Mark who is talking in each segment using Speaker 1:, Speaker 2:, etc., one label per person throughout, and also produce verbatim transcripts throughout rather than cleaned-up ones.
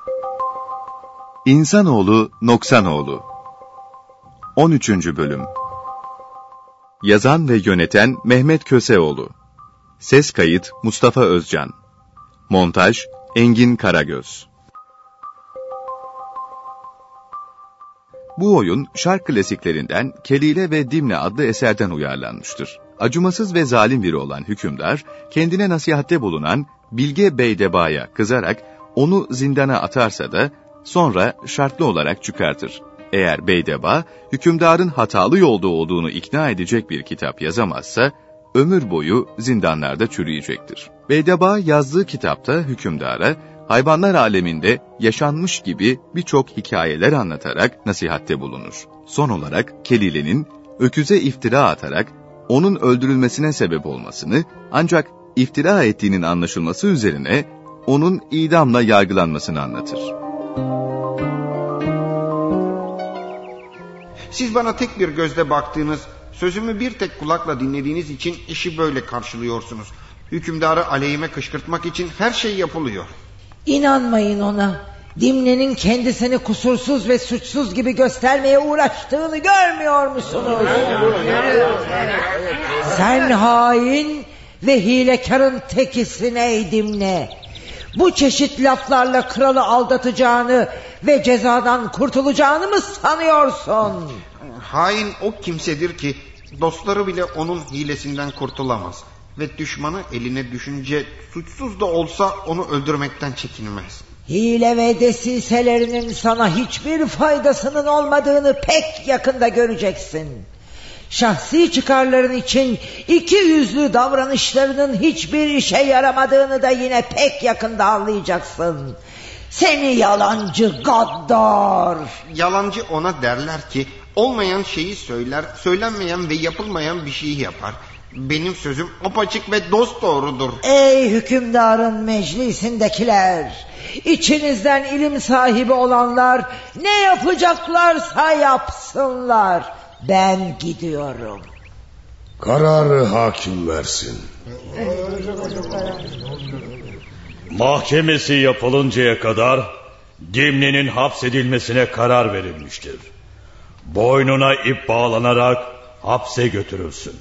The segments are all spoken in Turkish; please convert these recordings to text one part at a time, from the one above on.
Speaker 1: İnsanoğlu Noksanoğlu on üçüncü Bölüm. Yazan ve yöneten Mehmet Köseoğlu. Ses kayıt Mustafa Özcan. Montaj Engin Karagöz. Bu oyun şark klasiklerinden Kelile ve Dimne adlı eserden uyarlanmıştır. Acımasız ve zalim biri olan hükümdar, kendine nasihatte bulunan Bilge Beydeba'ya kızarak onu zindana atarsa da sonra şartlı olarak çıkartır. Eğer Beydeba, hükümdarın hatalı yolda olduğunu ikna edecek bir kitap yazamazsa, ömür boyu zindanlarda çürüyecektir. Beydeba yazdığı kitapta hükümdara, hayvanlar aleminde yaşanmış gibi birçok hikayeler anlatarak nasihatte bulunur. Son olarak Kelile'nin öküze iftira atarak onun öldürülmesine sebep olmasını, ancak iftira ettiğinin anlaşılması üzerine onun idamla yargılanmasını anlatır.
Speaker 2: Siz bana tek bir gözle baktığınız, sözümü bir tek kulakla dinlediğiniz için işi böyle karşılıyorsunuz. Hükümdarı aleyhime kışkırtmak için her şey yapılıyor.
Speaker 3: İnanmayın ona. Dimne'nin kendisini kusursuz ve suçsuz gibi göstermeye uğraştığını görmüyor musunuz? Sen hain ve hilekarın tekisin ey Dimne. Bu çeşit laflarla kralı aldatacağını ve cezadan kurtulacağını mı sanıyorsun?
Speaker 2: Hain o kimsedir ki dostları bile onun hilesinden kurtulamaz. Ve düşmanı eline düşünce suçsuz da olsa onu öldürmekten çekinmez.
Speaker 3: Hile ve desiselerinin sana hiçbir faydasının olmadığını pek yakında göreceksin. Şahsi çıkarların için iki yüzlü davranışlarının hiçbir işe yaramadığını da yine pek yakında anlayacaksın. Seni yalancı gaddar.
Speaker 2: Yalancı ona derler ki olmayan şeyi söyler, söylenmeyen ve yapılmayan bir şeyi yapar. Benim sözüm apaçık ve dosdoğrudur.
Speaker 3: Ey hükümdarın meclisindekiler, İçinizden ilim sahibi olanlar ne yapacaklarsa yapsınlar. Ben gidiyorum.
Speaker 4: Kararı hakim versin.
Speaker 5: Mahkemesi yapılıncaya kadar Dimne'nin hapsedilmesine karar verilmiştir. Boynuna ip bağlanarak hapse götürülsün.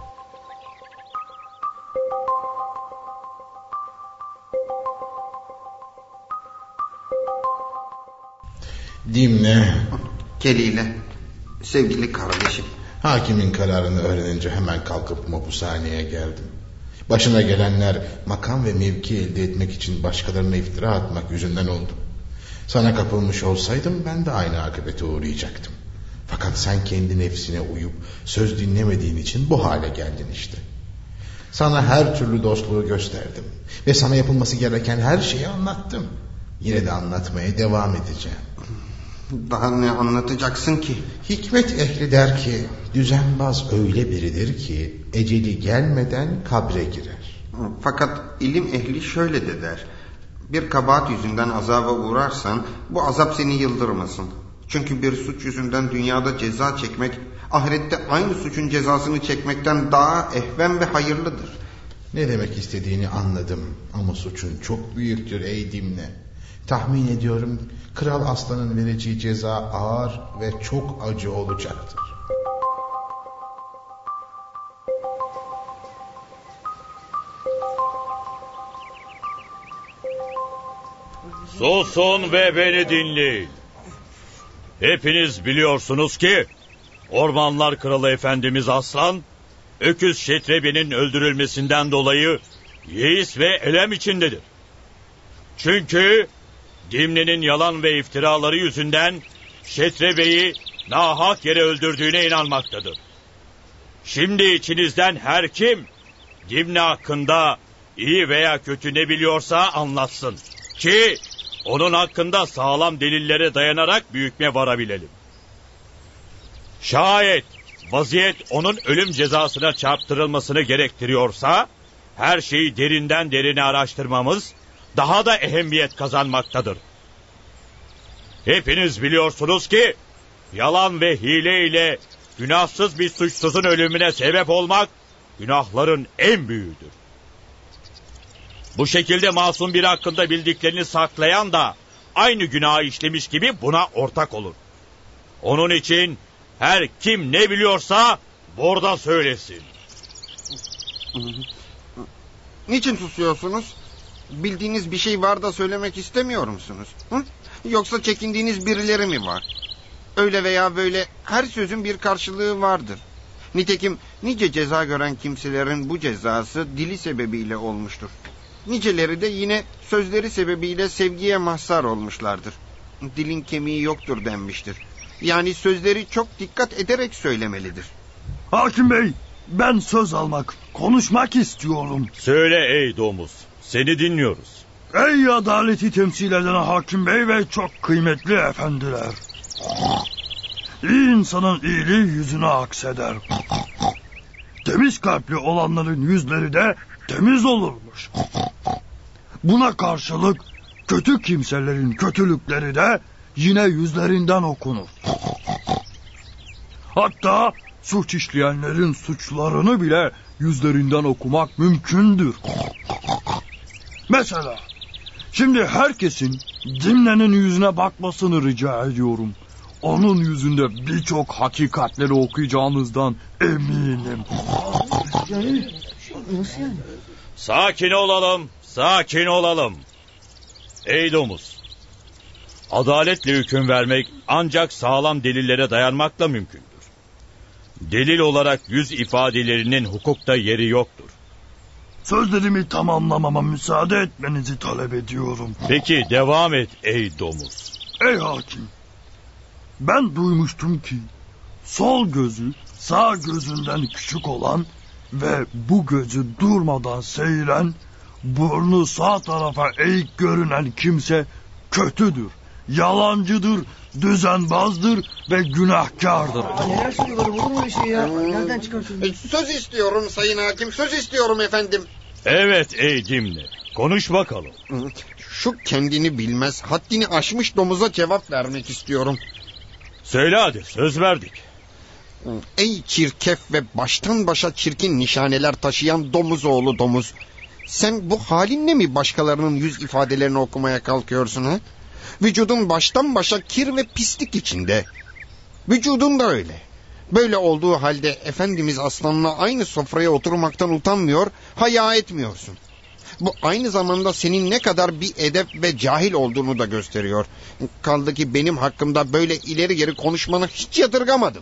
Speaker 4: Dimne.
Speaker 2: Kelile, sevgili kardeşim.
Speaker 4: Hakimin kararını öğrenince hemen kalkıp mapushaneye geldim. Başına gelenler makam ve mevki elde etmek için başkalarına iftira atmak yüzünden oldu. Sana kapılmış olsaydım ben de aynı akıbete uğrayacaktım. Fakat sen kendi nefsine uyup söz dinlemediğin için bu hale geldin işte. Sana her türlü dostluğu gösterdim ve sana yapılması gereken her şeyi anlattım. Yine de anlatmaya devam edeceğim.
Speaker 2: Daha ne anlatacaksın ki?
Speaker 4: Hikmet ehli der ki düzenbaz öyle biridir ki eceli gelmeden kabre girer.
Speaker 2: Fakat ilim ehli şöyle de der: bir kabahat yüzünden azaba uğrarsan bu azap seni yıldırmasın. Çünkü bir suç yüzünden dünyada ceza çekmek ahirette aynı suçun cezasını çekmekten daha ehven ve hayırlıdır.
Speaker 4: Ne demek istediğini anladım ama suçun çok büyüktür ey Dimne. Tahmin ediyorum Kral Aslan'ın vereceği ceza ağır ve çok acı olacaktır.
Speaker 5: Susun ve beni dinleyin. Hepiniz biliyorsunuz ki Ormanlar Kralı Efendimiz Aslan, Öküz Şetrebi'nin öldürülmesinden dolayı yeis ve elem içindedir. Çünkü Dimne'nin yalan ve iftiraları yüzünden Şetrebe'yi nahak yere öldürdüğüne inanmaktadır. Şimdi içinizden her kim Dimne hakkında iyi veya kötü ne biliyorsa anlatsın ki onun hakkında sağlam delillere dayanarak bir hükme varabilelim. Şayet vaziyet onun ölüm cezasına çarptırılmasını gerektiriyorsa her şeyi derinden derine araştırmamız daha da ehemmiyet kazanmaktadır. Hepiniz biliyorsunuz ki yalan ve hile ile günahsız bir suçsuzun ölümüne sebep olmak günahların en büyüğüdür. Bu şekilde masum biri hakkında bildiklerini saklayan da aynı günahı işlemiş gibi buna ortak olur. Onun için her kim ne biliyorsa burada söylesin.
Speaker 2: Niçin susuyorsunuz? Bildiğiniz bir şey var da söylemek istemiyor musunuz? Hı? Yoksa çekindiğiniz birileri mi var? Öyle veya böyle her sözün bir karşılığı vardır. Nitekim nice ceza gören kimselerin bu cezası dili sebebiyle olmuştur. Niceleri de yine sözleri sebebiyle sevgiye mahzar olmuşlardır. Dilin kemiği yoktur denmiştir. Yani sözleri çok dikkat ederek söylemelidir.
Speaker 6: Hakim Bey, ben söz almak, konuşmak istiyorum.
Speaker 5: Söyle ey domuz, seni dinliyoruz.
Speaker 6: Ey adaleti temsil eden hakim bey ve çok kıymetli efendiler. İyi insanın iyiliği yüzüne akseder. Temiz kalpli olanların yüzleri de temiz olurmuş. Buna karşılık kötü kimselerin kötülükleri de yine yüzlerinden okunur. Hatta suç işleyenlerin suçlarını bile yüzlerinden okumak mümkündür. Mesela şimdi herkesin Dimne'nin yüzüne bakmasını rica ediyorum. Onun yüzünde birçok hakikatleri okuyacağınızdan eminim.
Speaker 5: Sakin olalım, sakin olalım. Ey domuz, adaletle hüküm vermek ancak sağlam delillere dayanmakla mümkündür. Delil olarak yüz ifadelerinin hukukta yeri yoktur.
Speaker 6: Sözlerimi tamamlamama müsaade etmenizi talep ediyorum.
Speaker 5: Peki devam et ey domuz.
Speaker 6: Ey hakim, ben duymuştum ki sol gözü sağ gözünden küçük olan ve bu gözü durmadan seyren, burnu sağ tarafa eğik görünen kimse kötüdür, yalancıdır, düzenbazdır ve günahkardır.
Speaker 7: Neler söylüyorlar, olur mu bir şey ya? Nereden çıkartıyorsun?
Speaker 2: Söz istiyorum sayın hakim, söz istiyorum efendim.
Speaker 5: Evet ey Dimne, konuş bakalım.
Speaker 2: Şu kendini bilmez, haddini aşmış domuza cevap vermek istiyorum.
Speaker 5: Söyle hadi, söz verdik.
Speaker 2: Ey çirkef ve baştan başa çirkin nişaneler taşıyan domuz oğlu domuz. Sen bu halinle mi başkalarının yüz ifadelerini okumaya kalkıyorsun ha? Vücudun baştan başa kir ve pislik içinde. Vücudun da öyle. Böyle olduğu halde Efendimiz Aslan'la aynı sofraya oturmaktan utanmıyor, haya etmiyorsun. Bu aynı zamanda senin ne kadar bir edep ve cahil olduğunu da gösteriyor. Kaldı ki benim hakkımda böyle ileri geri konuşmanı hiç yadırgamadım.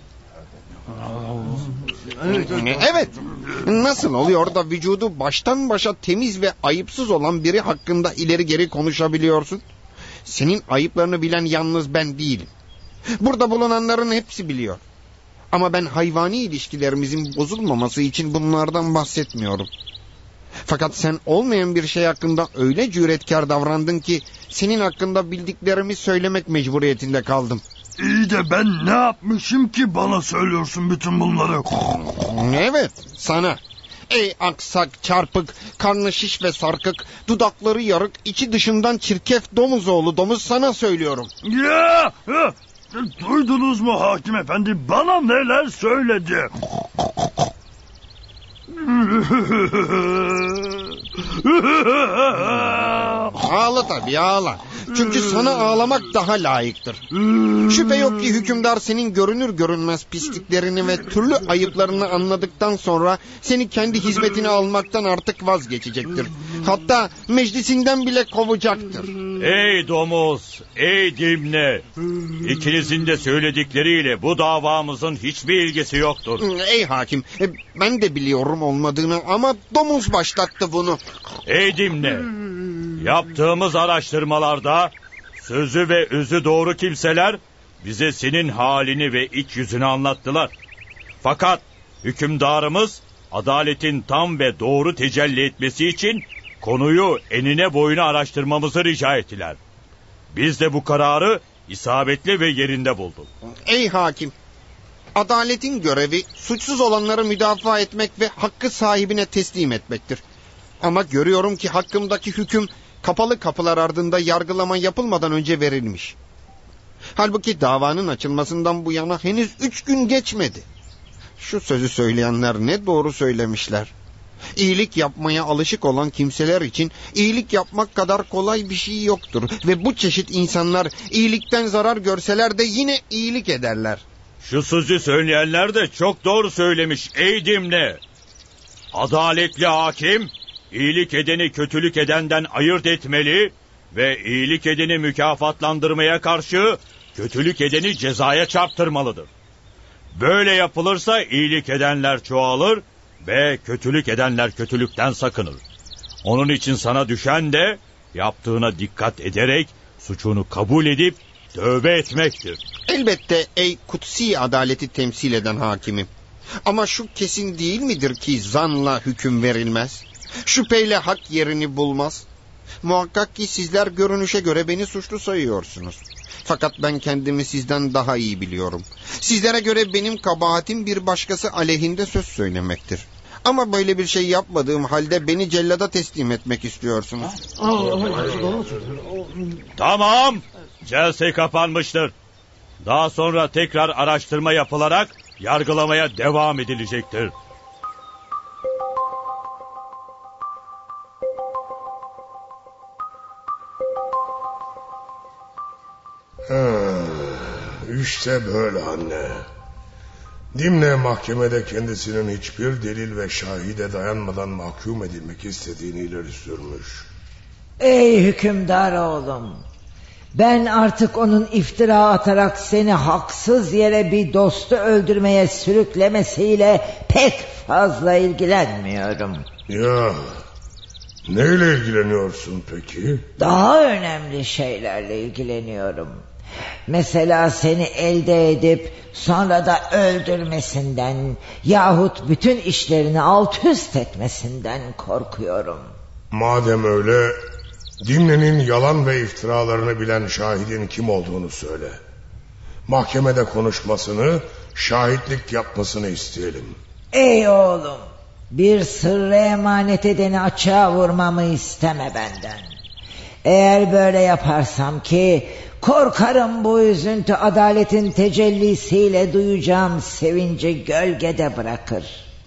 Speaker 2: Evet, nasıl oluyor da vücudu baştan başa temiz ve ayıpsız olan biri hakkında ileri geri konuşabiliyorsun? Senin ayıplarını bilen yalnız ben değilim. Burada bulunanların hepsi biliyor. Ama ben hayvani ilişkilerimizin bozulmaması için bunlardan bahsetmiyorum. Fakat sen olmayan bir şey hakkında öyle cüretkar davrandın ki senin hakkında bildiklerimi söylemek mecburiyetinde kaldım.
Speaker 6: İyi de ben ne yapmışım ki bana söylüyorsun bütün bunları?
Speaker 2: Evet, sana. Ey aksak, çarpık, karnı şiş ve sarkık, dudakları yarık, içi dışından çirkef domuz oğlu domuz sana söylüyorum.
Speaker 6: Ya, ya, duydunuz mu hakim efendi, bana neler söyledi?
Speaker 2: Ağla tabii, ağla. Çünkü sana ağlamak daha layıktır. Şüphe yok ki hükümdar senin görünür görünmez pisliklerini ve türlü ayıplarını anladıktan sonra seni kendi hizmetine almaktan artık vazgeçecektir. Hatta meclisinden bile kovacaktır.
Speaker 5: Ey domuz, ey Dimne, İkinizin de söyledikleriyle bu davamızın hiçbir ilgisi yoktur.
Speaker 2: Ey hakim, ben de biliyorum olmadığını ama domuz başlattı bunu.
Speaker 5: Ey Dimne, yaptığımız araştırmalarda sözü ve özü doğru kimseler bize senin halini ve iç yüzünü anlattılar. Fakat hükümdarımız adaletin tam ve doğru tecelli etmesi için konuyu enine boyuna araştırmamızı rica ettiler. Biz de bu kararı isabetli ve yerinde bulduk.
Speaker 2: Ey hakim, adaletin görevi suçsuz olanları müdafaa etmek ve hakkı sahibine teslim etmektir. Ama görüyorum ki hakkımdaki hüküm kapalı kapılar ardında yargılama yapılmadan önce verilmiş. Halbuki davanın açılmasından bu yana henüz üç gün geçmedi. Şu sözü söyleyenler ne doğru söylemişler. İyilik yapmaya alışık olan kimseler için iyilik yapmak kadar kolay bir şey yoktur. Ve bu çeşit insanlar iyilikten zarar görseler de yine iyilik ederler.
Speaker 5: Şu sözü söyleyenler de çok doğru söylemiş ey Dimne. Adaletli hakim, iyilik edeni kötülük edenden ayırt etmeli ve iyilik edeni mükafatlandırmaya karşı kötülük edeni cezaya çarptırmalıdır. Böyle yapılırsa iyilik edenler çoğalır ve kötülük edenler kötülükten sakınır. Onun için sana düşen de yaptığına dikkat ederek suçunu kabul edip tövbe etmektir.
Speaker 2: Elbette ey kutsi adaleti temsil eden hakimim. Ama şu kesin değil midir ki zanla hüküm verilmez? Şüpheyle hak yerini bulmaz. Muhakkak ki sizler görünüşe göre beni suçlu sayıyorsunuz. Fakat ben kendimi sizden daha iyi biliyorum. Sizlere göre benim kabahatim bir başkası aleyhinde söz söylemektir. Ama böyle bir şey yapmadığım halde beni cellada teslim etmek istiyorsunuz.
Speaker 5: Tamam, celse kapanmıştır. Daha sonra tekrar araştırma yapılarak yargılamaya devam edilecektir.
Speaker 8: İşte böyle anne. Dimne mahkemede kendisinin hiçbir delil ve şahide dayanmadan mahkum edilmek istediğini ileri sürmüş.
Speaker 3: Ey hükümdar oğlum, ben artık onun iftira atarak seni haksız yere bir dostu öldürmeye sürüklemesiyle pek fazla ilgilenmiyorum.
Speaker 8: Ya, neyle ilgileniyorsun peki?
Speaker 3: Daha önemli şeylerle ilgileniyorum. Mesela seni elde edip sonra da öldürmesinden yahut bütün işlerini alt üst etmesinden korkuyorum.
Speaker 8: Madem öyle, Dimne'nin yalan ve iftiralarını bilen şahidin kim olduğunu söyle. Mahkemede konuşmasını, şahitlik yapmasını isteyelim.
Speaker 3: Ey oğlum, bir sırrı emanet edeni açığa vurmamı isteme benden. Eğer böyle yaparsam ki korkarım bu üzüntü adaletin tecellisiyle duyacağım sevinci gölgede bırakır.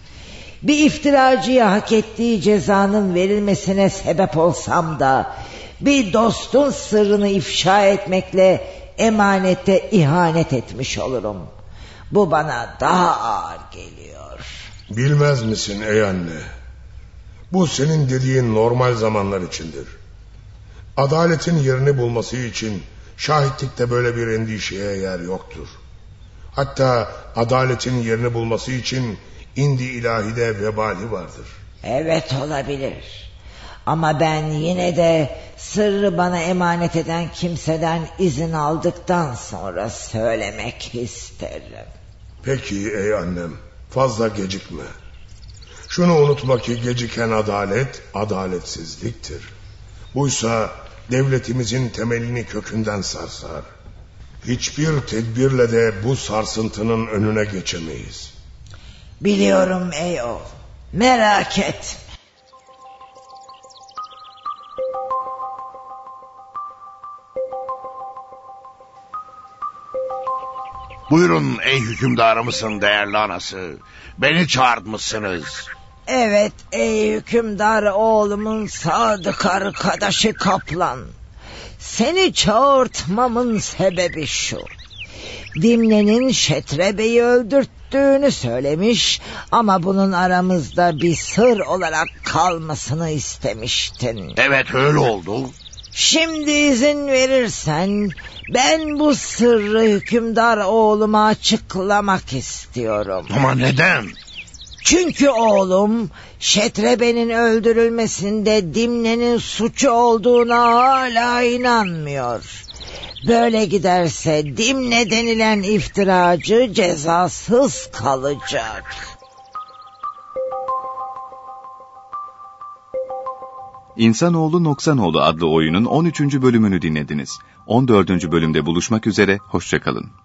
Speaker 3: Bir iftiracıya hak ettiği cezanın verilmesine sebep olsam da bir dostun sırrını ifşa etmekle emanete ihanet etmiş olurum. Bu bana daha ağır geliyor.
Speaker 8: Bilmez misin ey anne? Bu senin dediğin normal zamanlar içindir. Adaletin yerini bulması için şahitlikte böyle bir endişeye yer yoktur. Hatta adaletin yerini bulması için indi ilahide vebali vardır.
Speaker 3: Evet, olabilir. Ama ben yine de sırrı bana emanet eden kimseden izin aldıktan sonra söylemek isterim.
Speaker 8: Peki ey annem, fazla gecikme. Şunu unutma ki geciken adalet adaletsizliktir. Buysa devletimizin temelini kökünden sarsar. Hiçbir tedbirle de bu sarsıntının önüne geçemeyiz.
Speaker 3: Biliyorum ey oğul, merak etme.
Speaker 9: Buyurun ey hükümdarımızın değerli anası. Beni çağırtmışsınız.
Speaker 3: Evet ey hükümdar oğlumun sadık arkadaşı Kaplan. Seni çağırtmamın sebebi şu. Dimne'nin Şetrebe'yi öldürttüğünü söylemiş ama bunun aramızda bir sır olarak kalmasını istemiştin.
Speaker 9: Evet, öyle oldu.
Speaker 3: Şimdi izin verirsen ben bu sırrı hükümdar oğluma açıklamak istiyorum.
Speaker 9: Ama neden?
Speaker 3: Çünkü oğlum Şetrebe'nin öldürülmesinde Dimne'nin suçu olduğuna hala inanmıyor. Böyle giderse Dimne denilen iftiracı cezasız kalacak.
Speaker 1: İnsanoğlu Noksanoğlu adlı oyunun on üçüncü bölümünü dinlediniz. on dördüncü bölümde buluşmak üzere, hoşça kalın.